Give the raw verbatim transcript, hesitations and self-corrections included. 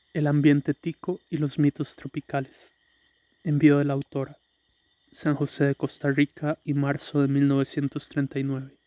El ambiente tico y los mitos tropicales. Envío de la autora. San José de Costa Rica y marzo de mil novecientos treinta y nueve.